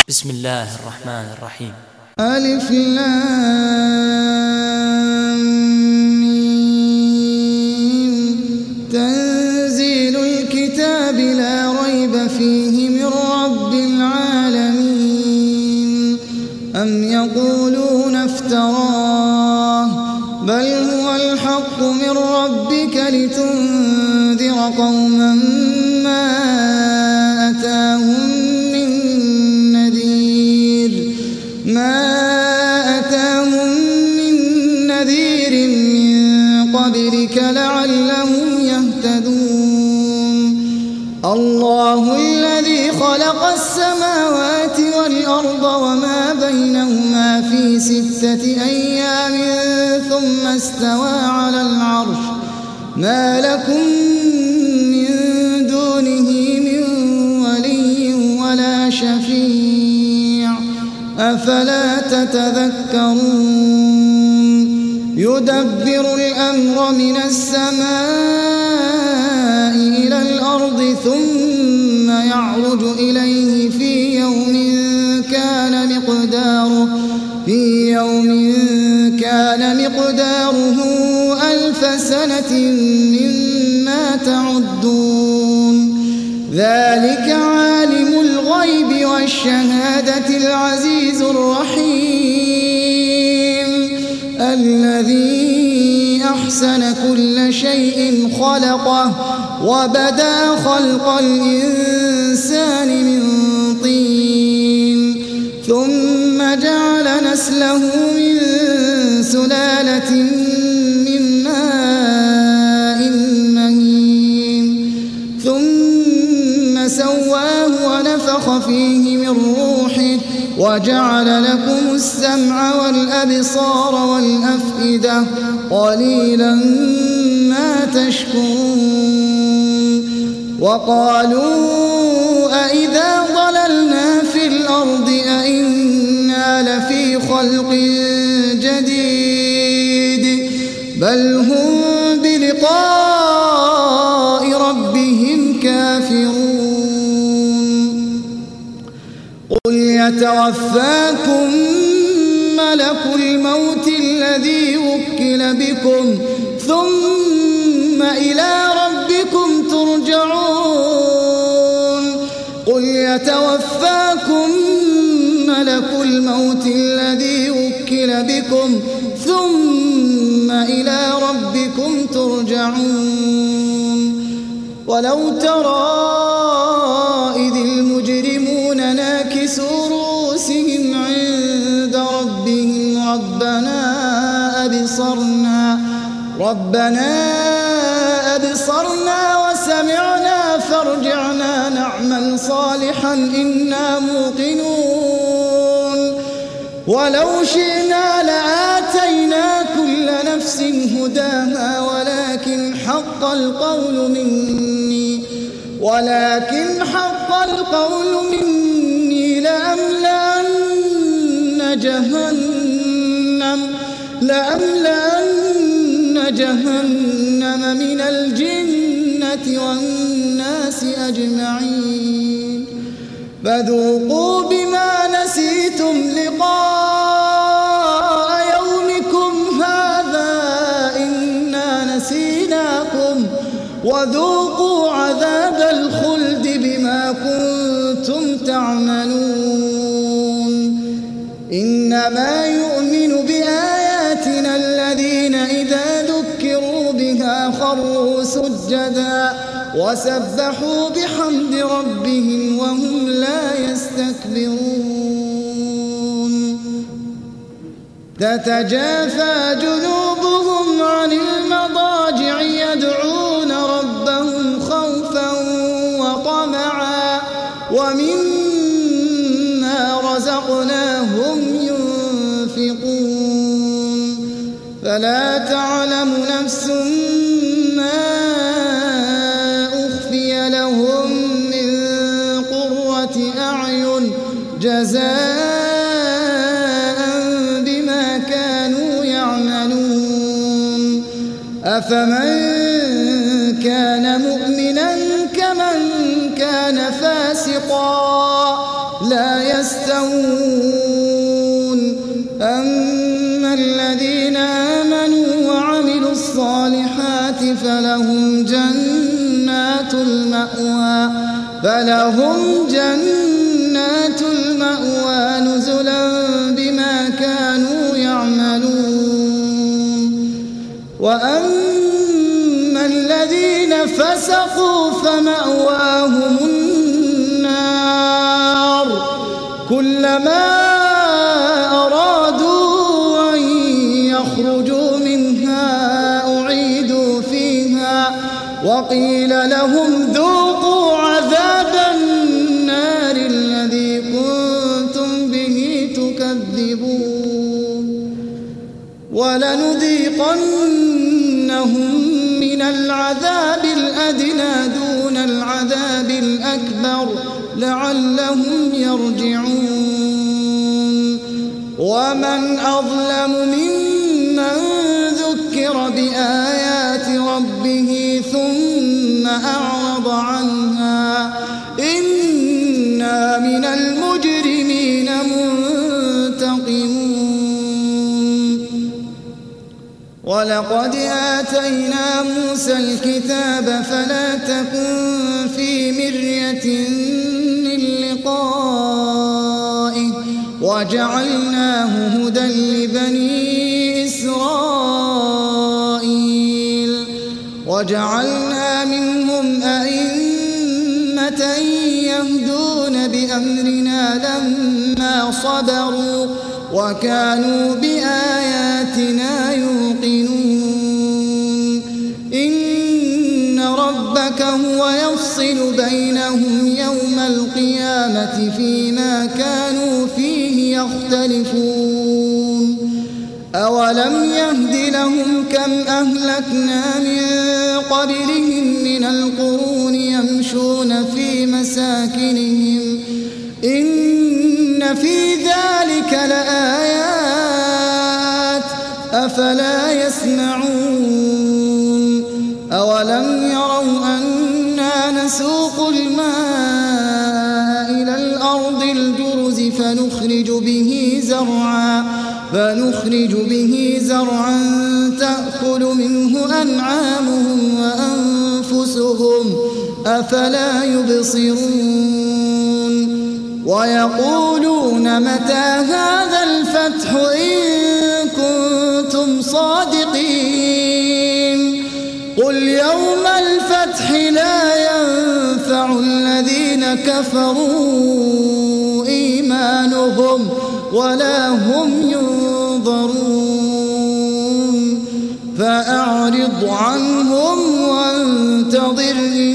بسم الله الرحمن الرحيم. ألف لام ميم. تنزيل الكتاب لا ريب فيه من رب العالمين. أم يقولون افتراه بل هو الحق من ربك لتنذر قوما ما أتاهم من نذير من قبلك لعلهم يهتدون. الله الذي خلق السماوات والأرض وما بينهما في 6 أيام ثم استوى على العرش. ما لكم من دونه من ولي ولا شفيع أفلا تتذكرون. يدبر الأمر من السماء إلى الأرض ثم يعرج إليه في يوم كان مقداره 1000 سنة مما تعدون. ذلك عالم الغيب والشهادة العزيز الرحيم الذي أحسن كل شيء خلقه وبدأ خلق الإنسان من طين ثم جعل نسله من سلالة من ماء مهين ثم سواه ونفخ فيه من روحه وجعل لكم السمع والأبصار والأفئدة قليلا ما تشكرون. وقالوا أإذا ضللنا في الأرض أإنا لفي خلق جديد بل هم بلقاء ربهم كافرون. قل يتوفاكم ملك الموت الذي وكل بكم ثم إلى ربكم ترجعون. قل يتوفاكم ملك الموت الذي وكل بكم ثم إلى ربكم ترجعون. ولو ترى إذ المجرمون ناكسوا رؤوسهم عند ربهم ربنا أبصرنا وسمعنا فارجعنا نعمل صالحا إنا موقنون. ولو شئنا لآتينا كل نفس هداها ولكن حق القول مني لأملأن جهنم من الجنة والناس أجمعين. فذوقوا بما نسيتم لقاء يومكم هذا إنا نسيناكم وذوقوا عذاب الخلد بما كنتم تعملون. إنما يؤمن بآياتنا الذين إذا ذكروا بها خروا سجدا وسبحوا بحمد ربهم وهم لا يستكبرون. تتجافى جنوبهم عن المضاجع يدعون ربهم خوفا وطمعا ومما رزقناهم ينفقون. فلا تعلم نفس ما أخفي لهم من قرة أعين جزاء بما كانوا يعملون. أفمن كان مؤمنا كمن كان فاسقا لا يستوون. يستوون أما الذين آمنوا وعملوا الصالحات فلهم جنات المأوى نزلا بما كانوا يعملون وأما الذين فسقوا فمأواهم النار كلما أرادوا أن يخرجوا منها أعيدوا فيها وقيل لهم ذوقوا عذاب النار الذي كنتم به تكذبون ولنذيقنهم من العذاب الأدنى دون العذاب الأكبر لعلهم يرجعون ومن أظلم ممن ذكر بآيات ربه ثم أعرض عنها إنا من المجرمين منتقمون ولقد آتينا موسى الكتاب فلا تكن في مرية من لقائه وجعلناه هدى لبني إسرائيل وجعلنا منهم أئمة يهدون بأمرنا لما صبروا وكانوا بآياتنا يوقنون إن ربك هو يفصل بينهم يوم القيامة فيما كانوا فيه يختلفون أولم يهد لهم كم أهلكنا من قبلهم من القرون يمشون في مساكنهم إن في ذلك لآيات أفلا يسمعون أولم يروا أنا نسوق الماء إلى الأرض الجرز فنخرج به زرعا تأكل منه أنعامهم وأنفسهم أفلا يبصرون ويقولون متى هذا الفتح إن كنتم صادقين قل يوم الفتح لا ينفع الذين كفروا إيمانهم ولا هم ينظرون فأعرض عنهم وانتظر